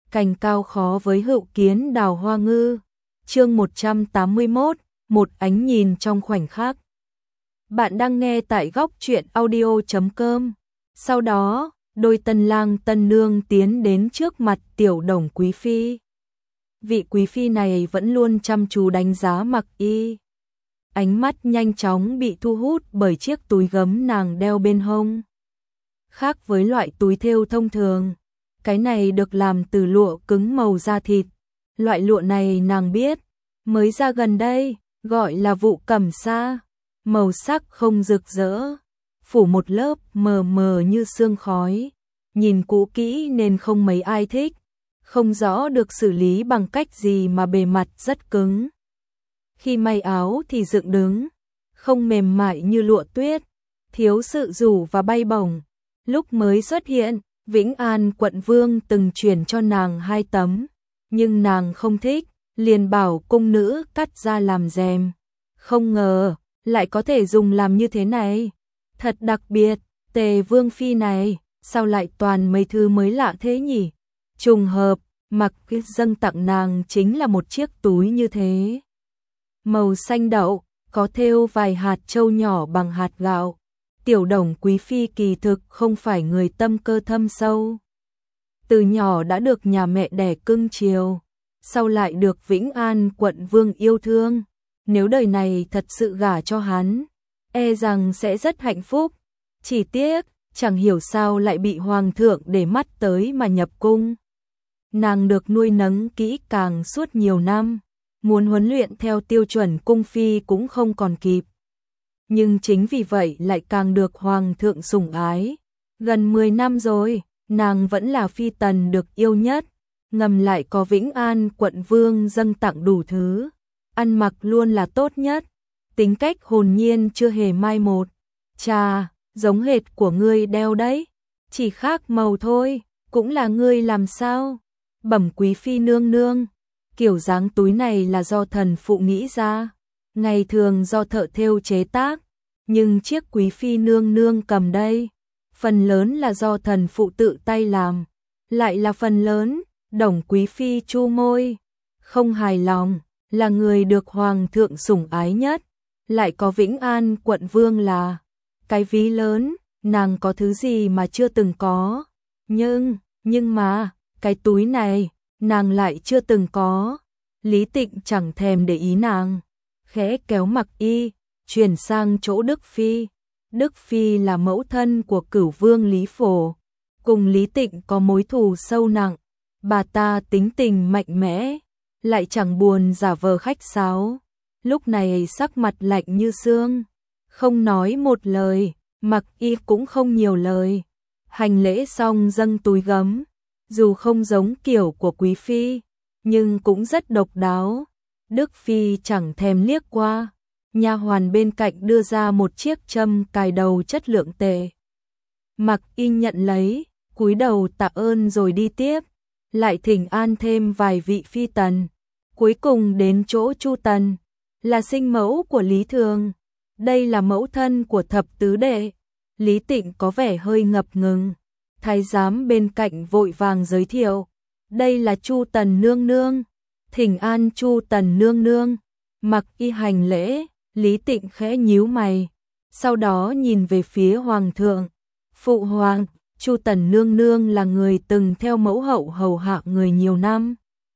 cành cao khó với hữu kiến đào hoa ngư. Chương 181, một ánh nhìn trong khoảnh khắc. Bạn đang nghe tại góc truyện audio.com. Sau đó, đôi tân lang tân nương tiến đến trước mặt Tiểu Đồng quý phi. Vị quý phi này vẫn luôn chăm chú đánh giá Mặc Y. Ánh mắt nhanh chóng bị thu hút bởi chiếc túi gấm nàng đeo bên hông. Khác với loại túi thêu thông thường, cái này được làm từ lụa cứng màu da thịt. Loại lụa này nàng biết, mới ra gần đây, gọi là vụ cẩm sa. Màu sắc không rực rỡ, phủ một lớp mờ mờ như sương khói. Nhìn cũ kỹ nên không mấy ai thích, không rõ được xử lý bằng cách gì mà bề mặt rất cứng. Khi may áo thì dựng đứng, không mềm mại như lụa tuyết, thiếu sự rủ và bay bổng. Lúc mới xuất hiện, Vĩnh An quận vương từng chuyển cho nàng 2 tấm, nhưng nàng không thích, liền bảo cung nữ cắt ra làm rèm. Không ngờ, lại có thể dùng làm như thế này. Thật đặc biệt, Tề Vương phi này, sao lại toàn mấy thứ mới lạ thế nhỉ? Trùng hợp, Mặc Y dâng tặng nàng chính là một chiếc túi như thế. Màu xanh đậu, có thêu vài hạt châu nhỏ bằng hạt gạo. Tiểu Đồng quý phi kỳ thực không phải người tâm cơ thâm sâu. Từ nhỏ đã được nhà mẹ đẻ cưng chiều, sau lại được Vĩnh An quận vương yêu thương. Nếu đời này thật sự gả cho hắn, e rằng sẽ rất hạnh phúc. Chỉ tiếc, chẳng hiểu sao lại bị hoàng thượng để mắt tới mà nhập cung. Nàng được nuôi nấng kỹ càng suốt nhiều năm, muốn huấn luyện theo tiêu chuẩn cung phi cũng không còn kịp. Nhưng chính vì vậy lại càng được hoàng thượng sủng ái. Gần 10 năm rồi, nàng vẫn là phi tần được yêu nhất, ngầm lại có Vĩnh An quận vương dâng tặng đủ thứ. Ăn mặc luôn là tốt nhất, tính cách hồn nhiên chưa hề mai một. Chà, giống hệt của ngươi đeo đấy, chỉ khác màu thôi, cũng là ngươi làm sao? Bẩm quý phi nương nương, kiểu dáng túi này là do thần phụ nghĩ ra, ngày thường do thợ thêu chế tác, nhưng chiếc quý phi nương nương cầm đây, phần lớn là do thần phụ tự tay làm, lại là phần lớn. Đồng quý phi chu môi, không hài lòng, là người được hoàng thượng sủng ái nhất, lại có Vĩnh An quận vương là cái ví lớn, nàng có thứ gì mà chưa từng có. Nhưng mà, cái túi này, nàng lại chưa từng có. Lý Tịnh chẳng thèm để ý nàng, khẽ kéo Mặc Y, chuyển sang chỗ Đức Phi. Đức Phi là mẫu thân của Cửu Vương Lý Phổ, cùng Lý Tịnh có mối thù sâu nặng. Bà ta tính tình mạnh mẽ, lại chẳng buồn giả vờ khách sáo. Lúc này sắc mặt lạnh như xương, không nói một lời. Mặc Y cũng không nhiều lời. Hành lễ xong dâng túi gấm, dù không giống kiểu của quý phi, nhưng cũng rất độc đáo. Đức Phi chẳng thèm liếc qua. Nha hoàn bên cạnh đưa ra một chiếc châm cài đầu chất lượng tệ. Mặc Y nhận lấy, cúi đầu tạ ơn rồi đi tiếp. Lại thỉnh an thêm vài vị phi tần. Cuối cùng đến chỗ Chu Tần, là sinh mẫu của Lý Thường. Đây là mẫu thân của thập tứ đệ. Lý Tịnh có vẻ hơi ngập ngừng. Thái giám bên cạnh vội vàng giới thiệu. Đây là Chu Tần nương nương. Thỉnh an Chu Tần nương nương. Mặc Y hành lễ, Lý Tịnh khẽ nhíu mày. Sau đó nhìn về phía hoàng thượng. Phụ hoàng, Chu Tần nương nương là người từng theo mẫu hậu hầu hạ người nhiều năm,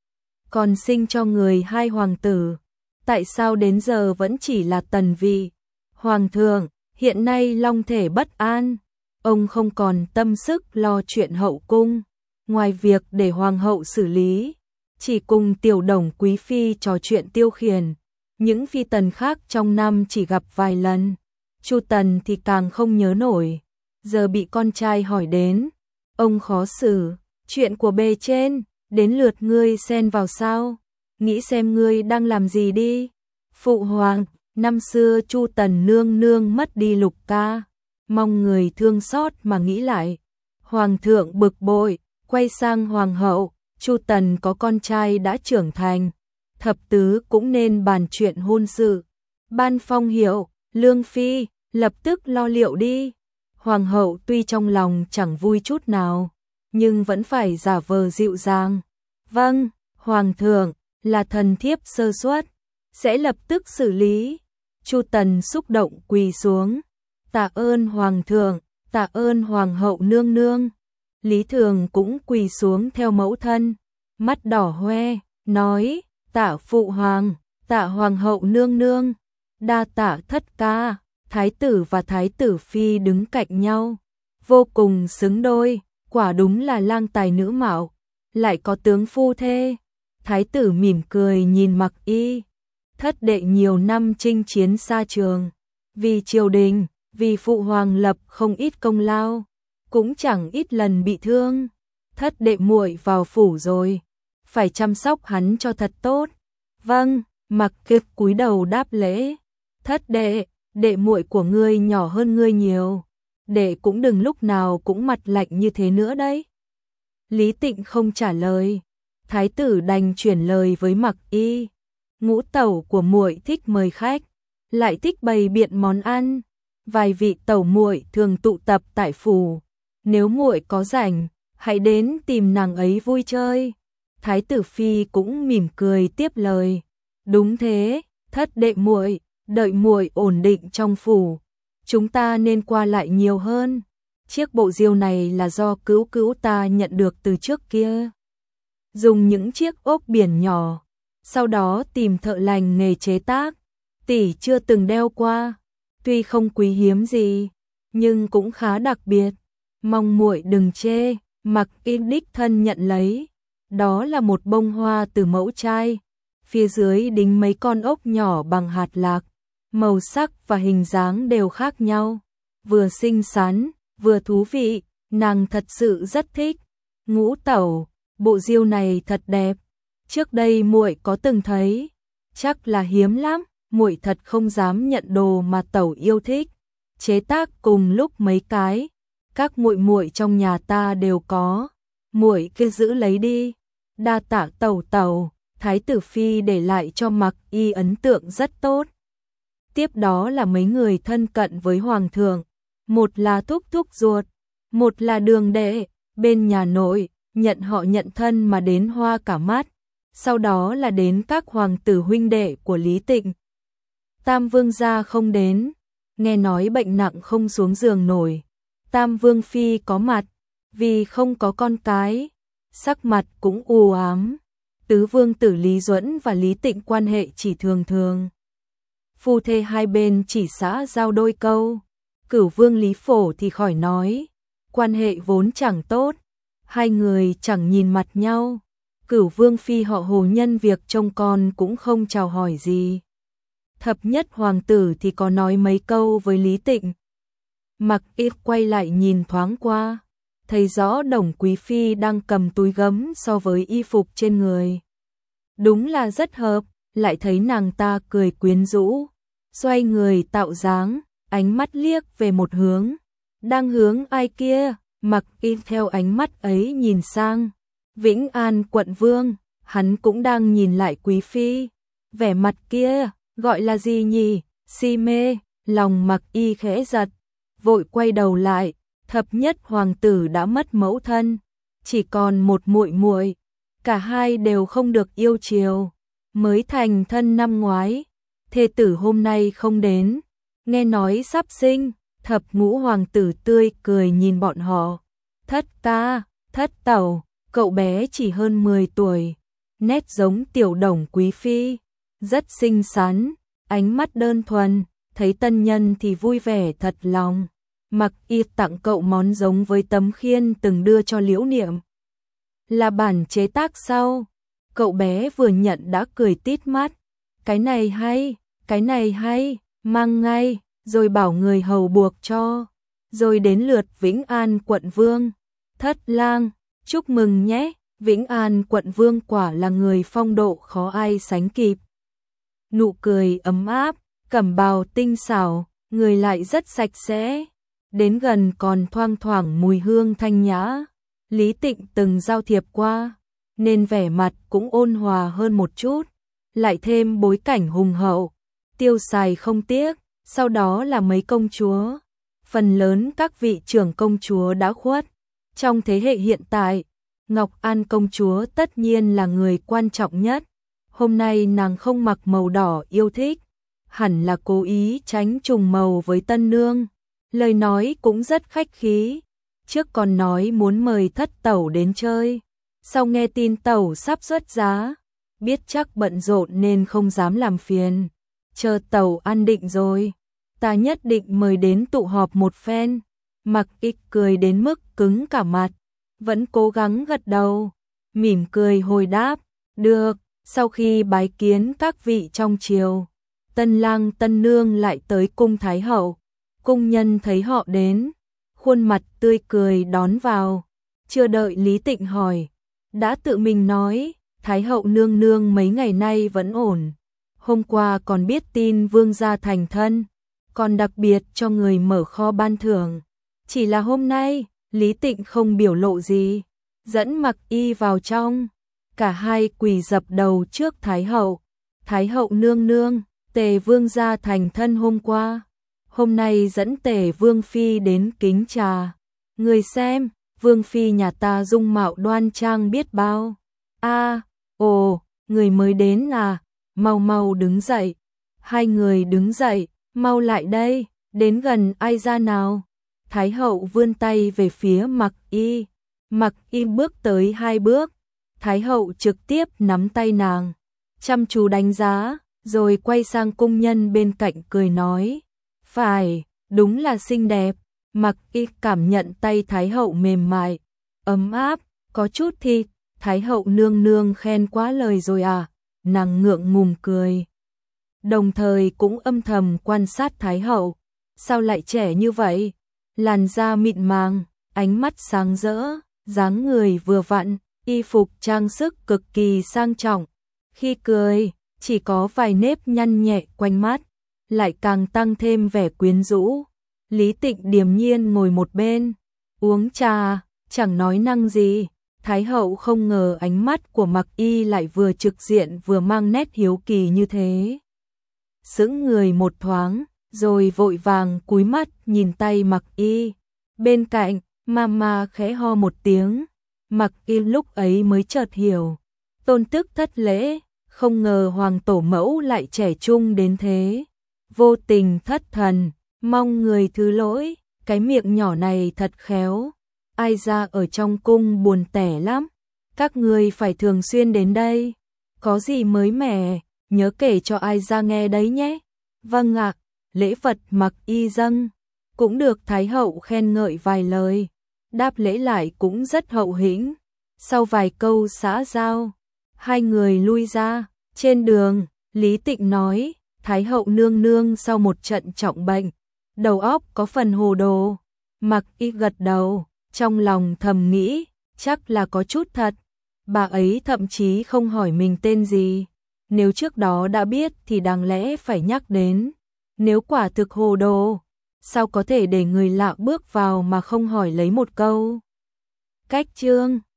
còn sinh cho người 2 hoàng tử. Tại sao đến giờ vẫn chỉ là tần vị? Hoàng thượng, hiện nay long thể bất an, ông không còn tâm sức lo chuyện hậu cung. Ngoài việc để hoàng hậu xử lý, chỉ cùng Tiểu Đồng quý phi trò chuyện tiêu khiển. Những phi tần khác trong năm chỉ gặp vài lần. Chu Tần thì càng không nhớ nổi. Giờ bị con trai hỏi đến, ông khó xử. Chuyện của bề trên, đến lượt ngươi xen vào sao? Nghĩ xem ngươi đang làm gì đi. Phụ hoàng, năm xưa Chu Tần nương nương mất đi Lục ca, mong người thương xót mà nghĩ lại. Hoàng thượng bực bội, quay sang hoàng hậu. Chu Tần có con trai đã trưởng thành, thập tứ cũng nên bàn chuyện hôn sự. Ban phong hiệu, Lương phi, lập tức lo liệu đi. Hoàng hậu tuy trong lòng chẳng vui chút nào, nhưng vẫn phải giả vờ dịu dàng. Vâng, Hoàng thượng, là thần thiếp sơ suất, sẽ lập tức xử lý. Chu Tần xúc động quỳ xuống. Tạ ơn Hoàng thượng, tạ ơn Hoàng hậu nương nương. Lý Thường cũng quỳ xuống theo mẫu thân, mắt đỏ hoe, nói, tạ phụ hoàng, tạ Hoàng hậu nương nương, đa tạ thất ca. Thái tử và thái tử phi đứng cạnh nhau, vô cùng xứng đôi, quả đúng là lang tài nữ mạo, lại có tướng phu thê. Thái tử mỉm cười nhìn Mặc Y, thất đệ nhiều năm chinh chiến xa trường, vì triều đình, vì phụ hoàng lập không ít công lao, cũng chẳng ít lần bị thương. Thất đệ muội vào phủ rồi, phải chăm sóc hắn cho thật tốt. Vâng, Mặc Kiệt cúi đầu đáp lễ. Thất đệ, đệ muội của ngươi nhỏ hơn ngươi nhiều, đệ cũng đừng lúc nào cũng mặt lạnh như thế nữa đấy. Lý Tịnh không trả lời, thái tử đành chuyển lời với Mặc Y. Ngũ tẩu của muội thích mời khách, lại thích bày biện món ăn, vài vị tẩu muội thường tụ tập tại phủ, nếu muội có rảnh, hãy đến tìm nàng ấy vui chơi. Thái tử phi cũng mỉm cười tiếp lời, đúng thế, thất đệ muội, đợi muội ổn định trong phủ, chúng ta nên qua lại nhiều hơn. Chiếc bộ diêu này là do cứu cứu ta nhận được từ trước kia, dùng những chiếc ốc biển nhỏ, sau đó tìm thợ lành nghề chế tác. Tỷ chưa từng đeo qua, tuy không quý hiếm gì, nhưng cũng khá đặc biệt, mong muội đừng chê. Mặc Y đích thân nhận lấy, đó là một bông hoa từ mẫu trai, phía dưới đính mấy con ốc nhỏ bằng hạt lạc, màu sắc và hình dáng đều khác nhau, vừa xinh xắn, vừa thú vị, nàng thật sự rất thích. Ngũ tẩu, bộ diêu này thật đẹp, trước đây muội có từng thấy, chắc là hiếm lắm, muội thật không dám nhận đồ mà tẩu yêu thích, chế tác cùng lúc mấy cái, các muội muội trong nhà ta đều có, muội cứ giữ lấy đi. Đa tạ tẩu tẩu. Thái tử phi để lại cho Mặc Y ấn tượng rất tốt. Tiếp đó là mấy người thân cận với hoàng thượng, một là thúc thúc ruột, một là đường đệ, bên nhà nội, nhận họ nhận thân mà đến hoa cả mắt, sau đó là đến các hoàng tử huynh đệ của Lý Tịnh. Tam vương gia không đến, nghe nói bệnh nặng không xuống giường nổi. Tam vương phi có mặt, vì không có con cái, sắc mặt cũng u ám. Tứ vương tử Lý Duẫn và Lý Tịnh quan hệ chỉ thường thường, phu thê hai bên chỉ xã giao đôi câu. Cửu vương Lý Phổ thì khỏi nói, quan hệ vốn chẳng tốt, hai người chẳng nhìn mặt nhau. Cửu vương phi họ Hồ nhân việc trông con cũng không chào hỏi gì. Thập nhất hoàng tử thì có nói mấy câu với Lý Tịnh. Mặc Y quay lại nhìn thoáng qua, thấy rõ Đồng quý phi đang cầm túi gấm so với y phục trên người, đúng là rất hợp, lại thấy nàng ta cười quyến rũ, xoay người tạo dáng, ánh mắt liếc về một hướng, đang hướng ai kia. Mặc Y theo ánh mắt ấy nhìn sang Vĩnh An quận vương, hắn cũng đang nhìn lại quý phi, vẻ mặt kia gọi là gì nhỉ? Si mê. Lòng Mặc Y khẽ giật, vội quay đầu lại. Thập nhất hoàng tử đã mất mẫu thân, chỉ còn một muội muội, cả hai đều không được yêu chiều, mới thành thân năm ngoái, thê tử hôm nay không đến, nghe nói sắp sinh. Thập ngũ hoàng tử tươi cười nhìn bọn họ. Thất ca, thất tẩu, cậu bé chỉ hơn 10 tuổi, nét giống tiểu Đồng quý phi, rất xinh xắn, ánh mắt đơn thuần, thấy tân nhân thì vui vẻ thật lòng. Mặc Y tặng cậu món giống với tấm khiên từng đưa cho Liễu Niệm, là bản chế tác sau. Cậu bé vừa nhận đã cười tít mắt, cái này hay, cái này hay, mang ngay, rồi bảo người hầu buộc cho. Rồi đến lượt Vĩnh An quận vương. Thất lang, chúc mừng nhé. Vĩnh An quận vương quả là người phong độ khó ai sánh kịp, nụ cười ấm áp, cẩm bào tinh xảo, người lại rất sạch sẽ, đến gần còn thoang thoảng mùi hương thanh nhã. Lý Tịnh từng giao thiệp qua, nên vẻ mặt cũng ôn hòa hơn một chút, lại thêm bối cảnh hùng hậu, tiêu xài không tiếc. Sau đó là mấy công chúa, phần lớn các vị trưởng công chúa đã khuất. Trong thế hệ hiện tại, Ngọc An công chúa tất nhiên là người quan trọng nhất. Hôm nay nàng không mặc màu đỏ yêu thích, hẳn là cố ý tránh trùng màu với tân nương. Lời nói cũng rất khách khí, trước còn nói muốn mời thất tẩu đến chơi, sau nghe tin tẩu sắp xuất giá, biết chắc bận rộn nên không dám làm phiền. Chờ tẩu an định rồi, ta nhất định mời đến tụ họp một phen. Mặc Ích cười đến mức cứng cả mặt, vẫn cố gắng gật đầu, mỉm cười hồi đáp, được. Sau khi bái kiến các vị trong triều, tân lang tân nương lại tới cung thái hậu. Cung nhân thấy họ đến, khuôn mặt tươi cười đón vào, chưa đợi Lý Tịnh hỏi, đã tự mình nói, thái hậu nương nương mấy ngày nay vẫn ổn. Hôm qua còn biết tin vương gia thành thân, còn đặc biệt cho người mở kho ban thưởng. Chỉ là hôm nay, Lý Tịnh không biểu lộ gì, dẫn Mặc Y vào trong. Cả hai quỳ dập đầu trước Thái hậu. Thái hậu nương nương, Tề vương gia thành thân hôm qua, hôm nay dẫn Tề vương phi đến kính trà. Người xem, vương phi nhà ta dung mạo đoan trang biết bao. Ồ, người mới đến à, mau mau đứng dậy. Hai người đứng dậy, mau lại đây, đến gần ai ra nào. Thái hậu vươn tay về phía Mặc Y. Mặc Y bước tới 2 bước. Thái hậu trực tiếp nắm tay nàng, chăm chú đánh giá, rồi quay sang cung nhân bên cạnh cười nói, phải, đúng là xinh đẹp. Mặc Y cảm nhận tay Thái hậu mềm mại, ấm áp, có chút thịt. Thái hậu nương nương khen quá lời rồi à, nàng ngượng ngùng cười. Đồng thời cũng âm thầm quan sát Thái hậu, sao lại trẻ như vậy, làn da mịn màng, ánh mắt sáng rỡ, dáng người vừa vặn. Y phục trang sức cực kỳ sang trọng, khi cười, chỉ có vài nếp nhăn nhẹ quanh mắt, lại càng tăng thêm vẻ quyến rũ. Lý Tịnh điềm nhiên ngồi một bên, uống trà, chẳng nói năng gì. Thái hậu không ngờ ánh mắt của Mặc Y lại vừa trực diện vừa mang nét hiếu kỳ như thế. Sững người một thoáng, rồi vội vàng cúi mắt nhìn tay Mặc Y. Bên cạnh, Mama khẽ ho một tiếng. Mặc Y lúc ấy mới chợt hiểu, tôn tức thất lễ, không ngờ hoàng tổ mẫu lại trẻ trung đến thế. Vô tình thất thần, mong người thứ lỗi, cái miệng nhỏ này thật khéo. Ai ra ở trong cung buồn tẻ lắm, các người phải thường xuyên đến đây. Có gì mới mẻ, nhớ kể cho ai ra nghe đấy nhé. Vâng ạ, lễ vật Mặc Y dâng, cũng được Thái hậu khen ngợi vài lời. Đáp lễ lại cũng rất hậu hĩnh. Sau vài câu xã giao, hai người lui ra. Trên đường, Lý Tịnh nói, Thái hậu nương nương sau một trận trọng bệnh, đầu óc có phần hồ đồ. Mặc Y gật đầu, trong lòng thầm nghĩ, chắc là có chút thật. Bà ấy thậm chí không hỏi mình tên gì. Nếu trước đó đã biết thì đáng lẽ phải nhắc đến. Nếu quả thực hồ đồ, sao có thể để người lạ bước vào mà không hỏi lấy một câu. Cách chương